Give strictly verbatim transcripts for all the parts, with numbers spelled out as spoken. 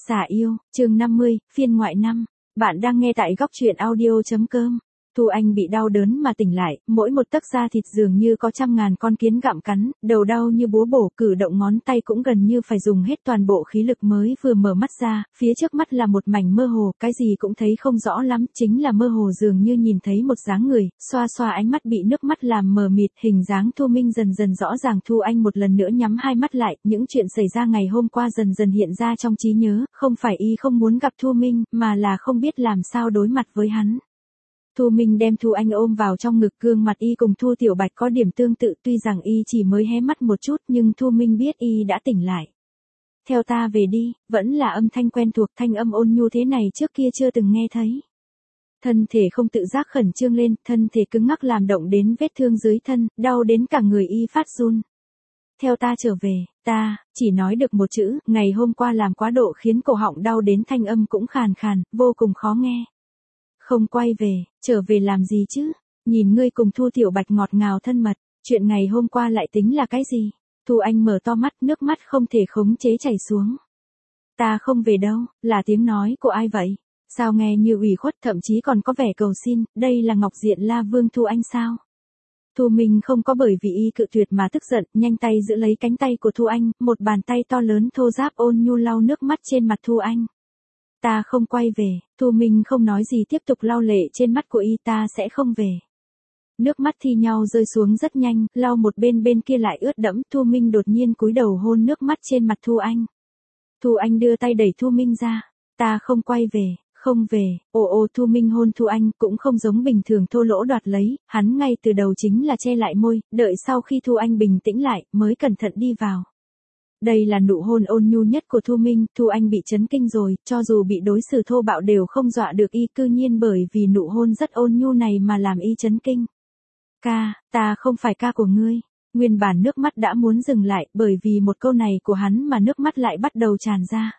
Xả yêu, chương năm mươi, phiên ngoại năm. Bạn đang nghe tại góc truyện audio chấm com. Thu Anh bị đau đớn mà tỉnh lại, mỗi một tấc da thịt dường như có trăm ngàn con kiến gặm cắn, đầu đau như búa bổ, cử động ngón tay cũng gần như phải dùng hết toàn bộ khí lực mới vừa mở mắt ra, phía trước mắt là một mảnh mơ hồ, cái gì cũng thấy không rõ lắm, chính là mơ hồ dường như nhìn thấy một dáng người, xoa xoa ánh mắt bị nước mắt làm mờ mịt, hình dáng Thu Minh dần dần rõ ràng. Thu Anh một lần nữa nhắm hai mắt lại, những chuyện xảy ra ngày hôm qua dần dần hiện ra trong trí nhớ, không phải y không muốn gặp Thu Minh, mà là không biết làm sao đối mặt với hắn. Thu Minh đem Thu Anh ôm vào trong ngực, gương mặt y cùng Thu Tiểu Bạch có điểm tương tự, tuy rằng y chỉ mới hé mắt một chút nhưng Thu Minh biết y đã tỉnh lại. Theo ta về đi, vẫn là âm thanh quen thuộc, thanh âm ôn nhu thế này trước kia chưa từng nghe thấy. Thân thể không tự giác khẩn trương lên, thân thể cứng ngắc làm động đến vết thương dưới thân, đau đến cả người y phát run. Theo ta trở về, ta, chỉ nói được một chữ, ngày hôm qua làm quá độ khiến cổ họng đau đến thanh âm cũng khàn khàn, vô cùng khó nghe. Không quay về, trở về làm gì chứ? Nhìn ngươi cùng Thu Tiểu Bạch ngọt ngào thân mật, chuyện ngày hôm qua lại tính là cái gì? Thu Anh mở to mắt, nước mắt không thể khống chế chảy xuống. Ta không về đâu, là tiếng nói của ai vậy? Sao nghe như ủy khuất, thậm chí còn có vẻ cầu xin, đây là Ngọc Diện La Vương Thu Anh sao? Thu Minh không có bởi vì y cự tuyệt mà tức giận, nhanh tay giữ lấy cánh tay của Thu Anh, một bàn tay to lớn thô ráp ôn nhu lau nước mắt trên mặt Thu Anh. Ta không quay về, Thu Minh không nói gì tiếp tục lau lệ trên mắt của y, ta sẽ không về. Nước mắt thi nhau rơi xuống rất nhanh, lau một bên bên kia lại ướt đẫm, Thu Minh đột nhiên cúi đầu hôn nước mắt trên mặt Thu Anh. Thu Anh đưa tay đẩy Thu Minh ra, ta không quay về, không về, ồ ồ. Thu Minh hôn Thu Anh cũng không giống bình thường thô lỗ đoạt lấy, hắn ngay từ đầu chính là che lại môi, đợi sau khi Thu Anh bình tĩnh lại, mới cẩn thận đi vào. Đây là nụ hôn ôn nhu nhất của Thu Minh, Thu Anh bị chấn kinh rồi, cho dù bị đối xử thô bạo đều không dọa được y, cư nhiên bởi vì nụ hôn rất ôn nhu này mà làm y chấn kinh. Ca, ta không phải ca của ngươi. Nguyên bản nước mắt đã muốn dừng lại, bởi vì một câu này của hắn mà nước mắt lại bắt đầu tràn ra.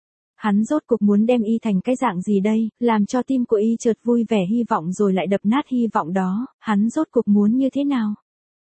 Hắn rốt cuộc muốn đem y thành cái dạng gì đây, làm cho tim của y chợt vui vẻ hy vọng rồi lại đập nát hy vọng đó, hắn rốt cuộc muốn như thế nào?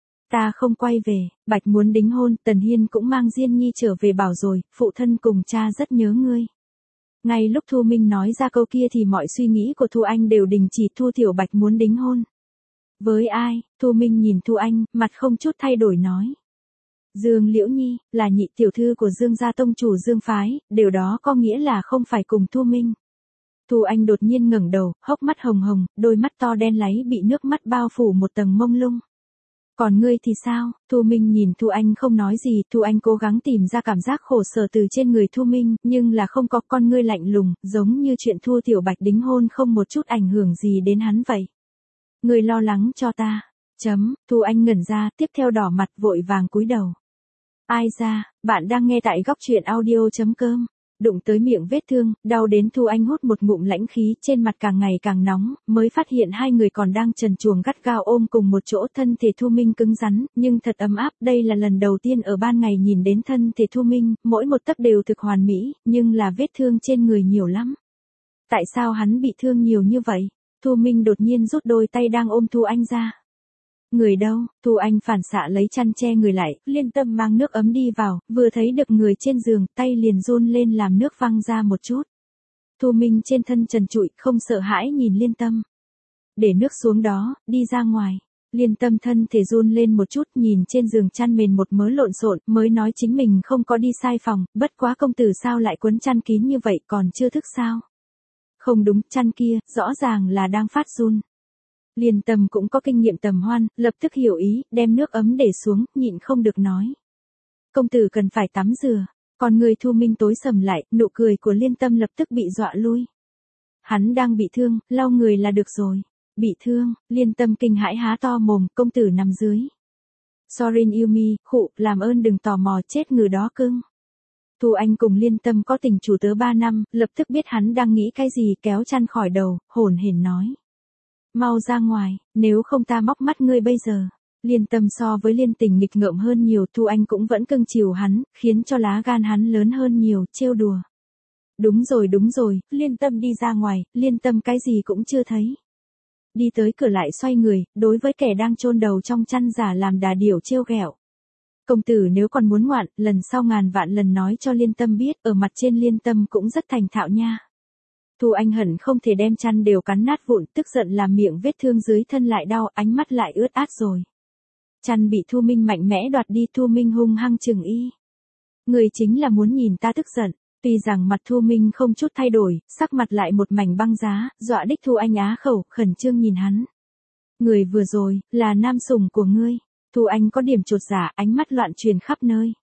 Ta không quay về, Bạch muốn đính hôn, Tần Hiên cũng mang Diên Nhi trở về bảo rồi, phụ thân cùng cha rất nhớ ngươi. Ngay lúc Thu Minh nói ra câu kia thì mọi suy nghĩ của Thu Anh đều đình chỉ. Thu Tiểu Bạch muốn đính hôn. Với ai? Thu Minh nhìn Thu Anh, mặt không chút thay đổi nói. Dương Liễu Nhi, là nhị tiểu thư của Dương gia tông chủ Dương phái, điều đó có nghĩa là không phải cùng Thu Minh. Thu Anh đột nhiên ngẩng đầu, hốc mắt hồng hồng, đôi mắt to đen láy bị nước mắt bao phủ một tầng mông lung. Còn ngươi thì sao? Thu Minh nhìn Thu Anh không nói gì, Thu Anh cố gắng tìm ra cảm giác khổ sở từ trên người Thu Minh, nhưng là không có, con ngươi lạnh lùng, giống như chuyện Thu Tiểu Bạch đính hôn không một chút ảnh hưởng gì đến hắn vậy. Ngươi lo lắng cho ta. Chấm, Thu Anh ngẩn ra, tiếp theo đỏ mặt vội vàng cúi đầu. Ai ra, bạn đang nghe tại góc truyện audio chấm com. Đụng tới miệng vết thương, đau đến Thu Anh hút một ngụm lãnh khí, trên mặt càng ngày càng nóng, mới phát hiện hai người còn đang trần truồng gắt gao ôm cùng một chỗ. Thân thể Thu Minh cứng rắn, nhưng thật ấm áp, đây là lần đầu tiên ở ban ngày nhìn đến thân thể Thu Minh, mỗi một tấc đều thực hoàn mỹ, nhưng là vết thương trên người nhiều lắm. Tại sao hắn bị thương nhiều như vậy? Thu Minh đột nhiên rút đôi tay đang ôm Thu Anh ra. Người đâu? Thu Anh phản xạ lấy chăn che người lại, Liên Tâm mang nước ấm đi vào, vừa thấy được người trên giường, tay liền run lên làm nước văng ra một chút. Thu Minh trên thân trần trụi, không sợ hãi nhìn Liên Tâm. Để nước xuống đó, đi ra ngoài. Liên Tâm thân thể run lên một chút, nhìn trên giường chăn mền một mớ lộn xộn, mới nói chính mình không có đi sai phòng, bất quá công tử sao lại quấn chăn kín như vậy, còn chưa thức sao? Không đúng, chăn kia, rõ ràng là đang phát run. Liên Tâm cũng có kinh nghiệm tầm hoan, lập tức hiểu ý, đem nước ấm để xuống, nhịn không được nói. Công tử cần phải tắm rửa. Còn người Thu Minh tối sầm lại, nụ cười của Liên Tâm lập tức bị dọa lui. Hắn đang bị thương, lau người là được rồi. Bị thương, Liên Tâm kinh hãi há to mồm, công tử nằm dưới. Sorin Yumi, khụ, làm ơn đừng tò mò, chết người đó cưng. Thu Anh cùng Liên Tâm có tình chủ tớ ba năm, lập tức biết hắn đang nghĩ cái gì, kéo chăn khỏi đầu, hổn hển nói. Mau ra ngoài, nếu không ta móc mắt ngươi bây giờ. Liên Tâm so với Liên Tình nghịch ngợm hơn nhiều, Thu Anh cũng vẫn cưng chiều hắn, khiến cho lá gan hắn lớn hơn nhiều, trêu đùa. Đúng rồi đúng rồi, Liên Tâm đi ra ngoài, Liên Tâm cái gì cũng chưa thấy. Đi tới cửa lại xoay người, đối với kẻ đang chôn đầu trong chăn giả làm đà điểu trêu ghẹo. Công tử nếu còn muốn ngoạn, lần sau ngàn vạn lần nói cho Liên Tâm biết, ở mặt trên Liên Tâm cũng rất thành thạo nha. Thu Anh hận không thể đem chăn đều cắn nát vụn, tức giận làm miệng vết thương dưới thân lại đau, ánh mắt lại ướt át rồi. Chăn bị Thu Minh mạnh mẽ đoạt đi, Thu Minh hung hăng chừng y. Người chính là muốn nhìn ta tức giận. Tuy rằng mặt Thu Minh không chút thay đổi, sắc mặt lại một mảnh băng giá, dọa đích Thu Anh á khẩu, khẩn trương nhìn hắn. Người vừa rồi, là nam sủng của ngươi. Thu Anh có điểm chột dạ, ánh mắt loạn truyền khắp nơi.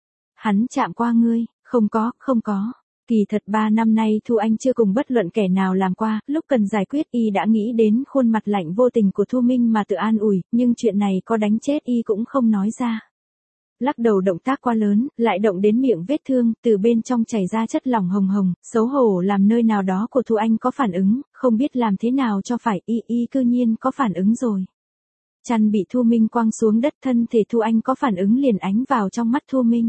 Hắn chạm qua ngươi, không có, không có. Kỳ thật ba năm nay Thu Anh chưa cùng bất luận kẻ nào làm qua, lúc cần giải quyết y đã nghĩ đến khuôn mặt lạnh vô tình của Thu Minh mà tự an ủi, nhưng chuyện này có đánh chết y cũng không nói ra. Lắc đầu động tác quá lớn, lại động đến miệng vết thương, từ bên trong chảy ra chất lỏng hồng hồng, xấu hổ làm nơi nào đó của Thu Anh có phản ứng, không biết làm thế nào cho phải, y y cư nhiên có phản ứng rồi. Chăn bị Thu Minh quăng xuống đất, thân thể Thu Anh có phản ứng liền ánh vào trong mắt Thu Minh.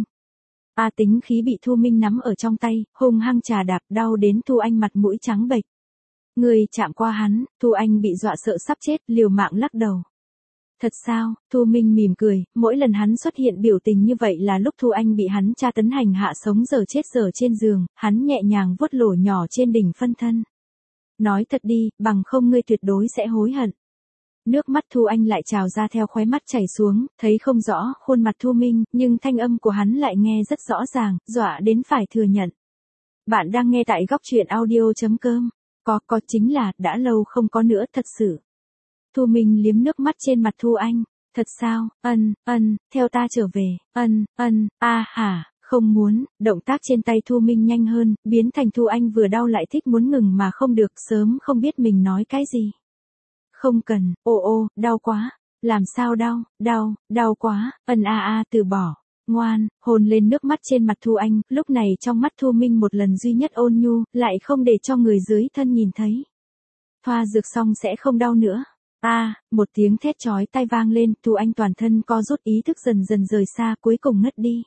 A tính khí bị Thu Minh nắm ở trong tay, hung hăng trà đạp, đau đến Thu Anh mặt mũi trắng bệch. Người chạm qua hắn, Thu Anh bị dọa sợ sắp chết, liều mạng lắc đầu. Thật sao? Thu Minh mỉm cười, mỗi lần hắn xuất hiện biểu tình như vậy là lúc Thu Anh bị hắn tra tấn hành hạ sống giờ chết giờ trên giường, hắn nhẹ nhàng vuốt lỗ nhỏ trên đỉnh phân thân. Nói thật đi, bằng không ngươi tuyệt đối sẽ hối hận. Nước mắt Thu Anh lại trào ra theo khóe mắt chảy xuống, thấy không rõ khuôn mặt Thu Minh, nhưng thanh âm của hắn lại nghe rất rõ ràng, dọa đến phải thừa nhận. Bạn đang nghe tại góc truyện audio chấm com. Có, có chính là, đã lâu không có nữa, thật sự. Thu Minh liếm nước mắt trên mặt Thu Anh. Thật sao? Ân, ân, theo ta trở về. Ân, ân, a hả, không muốn. Động tác trên tay Thu Minh nhanh hơn, biến thành Thu Anh vừa đau lại thích muốn ngừng mà không được, sớm không biết mình nói cái gì. Không cần, ô ô, đau quá. Làm sao đau, đau, đau quá, ân a a từ bỏ. Ngoan, hôn lên nước mắt trên mặt Thu Anh, lúc này trong mắt Thu Minh một lần duy nhất ôn nhu, lại không để cho người dưới thân nhìn thấy. Thoa dược xong sẽ không đau nữa. A, à, một tiếng thét chói tai vang lên, Thu Anh toàn thân co rút, ý thức dần dần rời xa, cuối cùng ngất đi.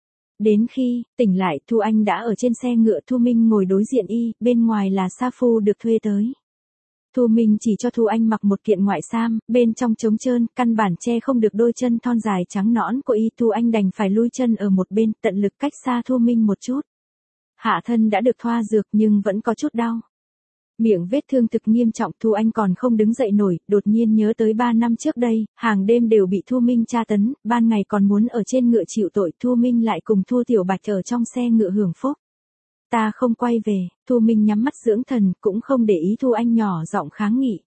Đến khi tỉnh lại, Thu Anh đã ở trên xe ngựa, Thu Minh ngồi đối diện y, bên ngoài là sa phu được thuê tới. Thu Minh chỉ cho Thu Anh mặc một kiện ngoại sam, bên trong trống trơn, căn bản che không được đôi chân thon dài trắng nõn của y, Thu Anh đành phải lui chân ở một bên, tận lực cách xa Thu Minh một chút. Hạ thân đã được thoa dược nhưng vẫn có chút đau. Miệng vết thương thực nghiêm trọng, Thu Anh còn không đứng dậy nổi, đột nhiên nhớ tới ba năm trước đây, hàng đêm đều bị Thu Minh tra tấn, ban ngày còn muốn ở trên ngựa chịu tội, Thu Minh lại cùng Thu Tiểu Bạch ở trong xe ngựa hưởng phúc. Ta không quay về, Thu Minh nhắm mắt dưỡng thần, cũng không để ý Thu Anh nhỏ giọng kháng nghị.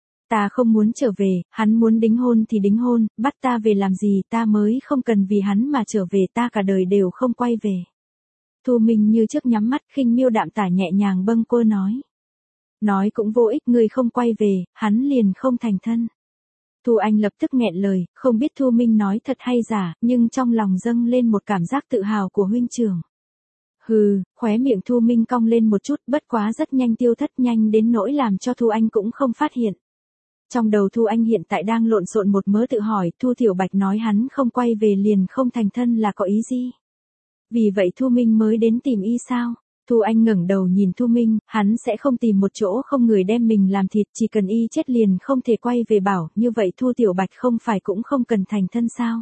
Ta không muốn trở về, hắn muốn đính hôn thì đính hôn, bắt ta về làm gì, ta mới không cần vì hắn mà trở về, ta cả đời đều không quay về. Thu Minh như trước nhắm mắt, khinh miêu đạm tả nhẹ nhàng bâng quơ nói. Nói cũng vô ích, người không quay về, hắn liền không thành thân. Thu Anh lập tức nghẹn lời, không biết Thu Minh nói thật hay giả, nhưng trong lòng dâng lên một cảm giác tự hào của huynh trưởng. Hừ, khóe miệng Thu Minh cong lên một chút, bất quá rất nhanh tiêu thất, nhanh đến nỗi làm cho Thu Anh cũng không phát hiện. Trong đầu Thu Anh hiện tại đang lộn xộn một mớ tự hỏi, Thu Tiểu Bạch nói hắn không quay về liền không thành thân là có ý gì? Vì vậy Thu Minh mới đến tìm y sao? Thu Anh ngẩng đầu nhìn Thu Minh, hắn sẽ không tìm một chỗ không người đem mình làm thịt, chỉ cần y chết liền không thể quay về bảo, như vậy Thu Tiểu Bạch không phải cũng không cần thành thân sao?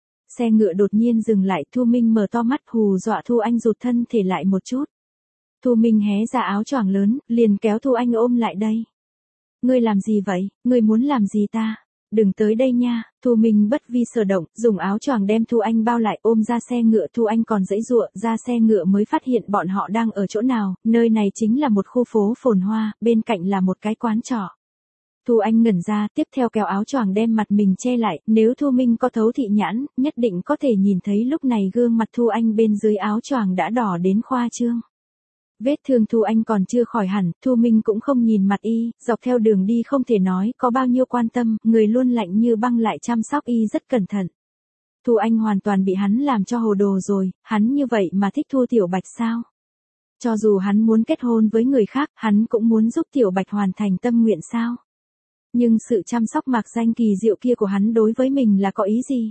Xe ngựa đột nhiên dừng lại, Thu Minh mở to mắt, hù dọa Thu Anh rụt thân thể lại một chút. Thu Minh hé ra áo choàng lớn, liền kéo Thu Anh ôm lại đây. Ngươi làm gì vậy, ngươi muốn làm gì ta? Đừng tới đây nha. Thu Minh bất vi sở động, dùng áo choàng đem Thu Anh bao lại, ôm ra xe ngựa. Thu Anh còn giãy giụa, ra xe ngựa mới phát hiện bọn họ đang ở chỗ nào, nơi này chính là một khu phố phồn hoa, bên cạnh là một cái quán trọ. Thu Anh ngẩn ra, tiếp theo kéo áo choàng đem mặt mình che lại, nếu Thu Minh có thấu thị nhãn, nhất định có thể nhìn thấy lúc này gương mặt Thu Anh bên dưới áo choàng đã đỏ đến khoa trương. Vết thương Thu Anh còn chưa khỏi hẳn, Thu Minh cũng không nhìn mặt y, dọc theo đường đi không thể nói có bao nhiêu quan tâm, người luôn lạnh như băng lại chăm sóc y rất cẩn thận. Thu Anh hoàn toàn bị hắn làm cho hồ đồ rồi, hắn như vậy mà thích Thu Tiểu Bạch sao? Cho dù hắn muốn kết hôn với người khác, hắn cũng muốn giúp Tiểu Bạch hoàn thành tâm nguyện sao? Nhưng sự chăm sóc mạc danh kỳ diệu kia của hắn đối với mình là có ý gì?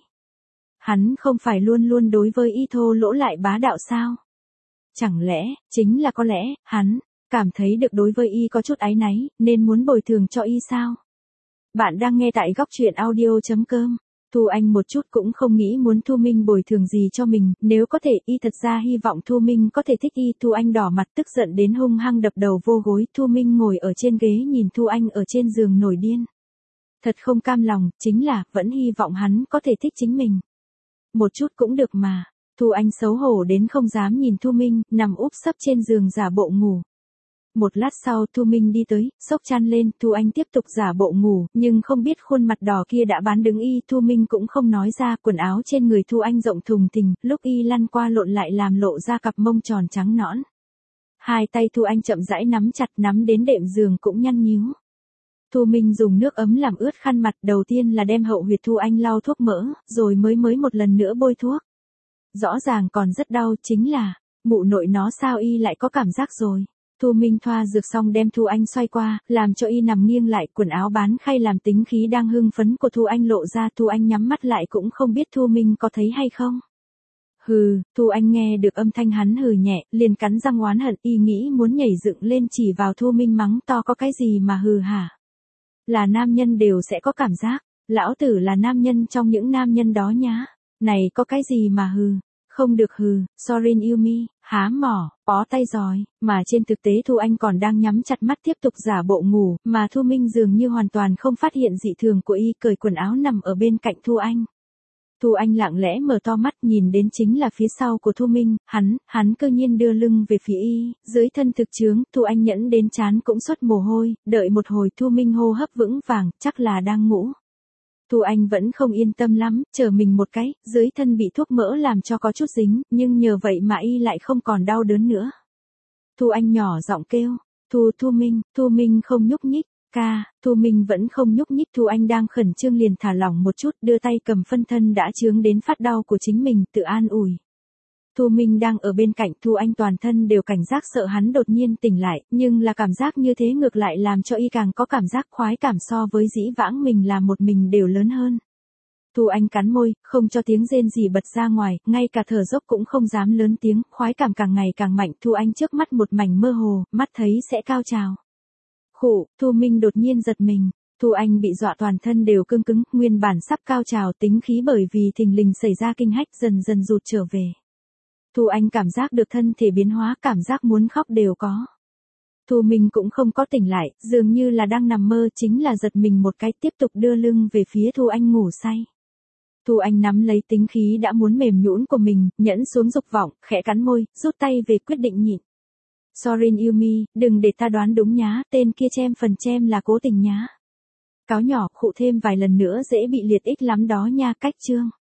Hắn không phải luôn luôn đối với y thô lỗ lại bá đạo sao? Chẳng lẽ, chính là có lẽ, hắn, cảm thấy được đối với y có chút áy náy, nên muốn bồi thường cho y sao? Bạn đang nghe tại góc truyện audio chấm com. Thu Anh một chút cũng không nghĩ muốn Thu Minh bồi thường gì cho mình, nếu có thể y thật ra hy vọng Thu Minh có thể thích y. Thu Anh đỏ mặt tức giận đến hung hăng đập đầu vô gối. Thu Minh ngồi ở trên ghế nhìn Thu Anh ở trên giường nổi điên. Thật không cam lòng, chính là, vẫn hy vọng hắn có thể thích chính mình. Một chút cũng được mà. Thu Anh xấu hổ đến không dám nhìn Thu Minh, nằm úp sấp trên giường giả bộ ngủ. Một lát sau Thu Minh đi tới, xốc chăn lên, Thu Anh tiếp tục giả bộ ngủ, nhưng không biết khuôn mặt đỏ kia đã bán đứng y. Thu Minh cũng không nói ra, quần áo trên người Thu Anh rộng thùng thình, lúc y lăn qua lộn lại làm lộ ra cặp mông tròn trắng nõn. Hai tay Thu Anh chậm rãi nắm chặt, nắm đến đệm giường cũng nhăn nhíu. Thu Minh dùng nước ấm làm ướt khăn mặt, đầu tiên là đem hậu huyệt Thu Anh lau thuốc mỡ, rồi mới mới một lần nữa bôi thuốc. Rõ ràng còn rất đau, chính là, mụ nội nó sao y lại có cảm giác rồi. Thu Minh thoa dược xong đem Thu Anh xoay qua, làm cho y nằm nghiêng lại, quần áo bán khay làm tính khí đang hưng phấn của Thu Anh lộ ra. Thu Anh nhắm mắt lại cũng không biết Thu Minh có thấy hay không. Hừ, Thu Anh nghe được âm thanh hắn hừ nhẹ, liền cắn răng oán hận, y nghĩ muốn nhảy dựng lên chỉ vào Thu Minh mắng to, có cái gì mà hừ hả? Là nam nhân đều sẽ có cảm giác, lão tử là nam nhân trong những nam nhân đó nhá. Này có cái gì mà hừ? Không được hừ, sorry Yumi, há mỏ, bó tay giỏi, mà trên thực tế Thu Anh còn đang nhắm chặt mắt tiếp tục giả bộ ngủ, mà Thu Minh dường như hoàn toàn không phát hiện dị thường của y, cởi quần áo nằm ở bên cạnh Thu Anh. Thu Anh lặng lẽ mở to mắt nhìn đến chính là phía sau của Thu Minh, hắn, hắn cơ nhiên đưa lưng về phía y, dưới thân thực chướng, Thu Anh nhẫn đến trán cũng xuất mồ hôi, đợi một hồi Thu Minh hô hấp vững vàng, chắc là đang ngủ. Thu Anh vẫn không yên tâm lắm, chờ mình một cái, dưới thân bị thuốc mỡ làm cho có chút dính, nhưng nhờ vậy mà y lại không còn đau đớn nữa. Thu Anh nhỏ giọng kêu, Thu Thu Minh, Thu Minh không nhúc nhích, ca, Thu Minh vẫn không nhúc nhích. Thu Anh đang khẩn trương liền thả lỏng một chút, đưa tay cầm phân thân đã chướng đến phát đau của chính mình, tự an ủi. Thu Minh đang ở bên cạnh, Thu Anh toàn thân đều cảnh giác sợ hắn đột nhiên tỉnh lại, nhưng là cảm giác như thế ngược lại làm cho y càng có cảm giác khoái cảm so với dĩ vãng mình làm một mình đều lớn hơn. Thu Anh cắn môi, không cho tiếng rên gì bật ra ngoài, ngay cả thở dốc cũng không dám lớn tiếng, khoái cảm càng ngày càng mạnh. Thu Anh trước mắt một mảnh mơ hồ, mắt thấy sẽ cao trào. Khụ, Thu Minh đột nhiên giật mình. Thu Anh bị dọa toàn thân đều cứng cứng, nguyên bản sắp cao trào tính khí bởi vì thình lình xảy ra kinh hách dần dần rụt trở về. Thu Anh cảm giác được thân thể biến hóa, cảm giác muốn khóc đều có. Thu Minh cũng không có tỉnh lại, dường như là đang nằm mơ, chính là giật mình một cái tiếp tục đưa lưng về phía Thu Anh ngủ say. Thu Anh nắm lấy tính khí đã muốn mềm nhũn của mình, nhẫn xuống dục vọng, khẽ cắn môi, rút tay về quyết định nhịn. Sorry Yumi, đừng để ta đoán đúng nhá, tên kia chem phần chem là cố tình nhá. Cáo nhỏ, khụ thêm vài lần nữa dễ bị liệt ích lắm đó nha, cách chương.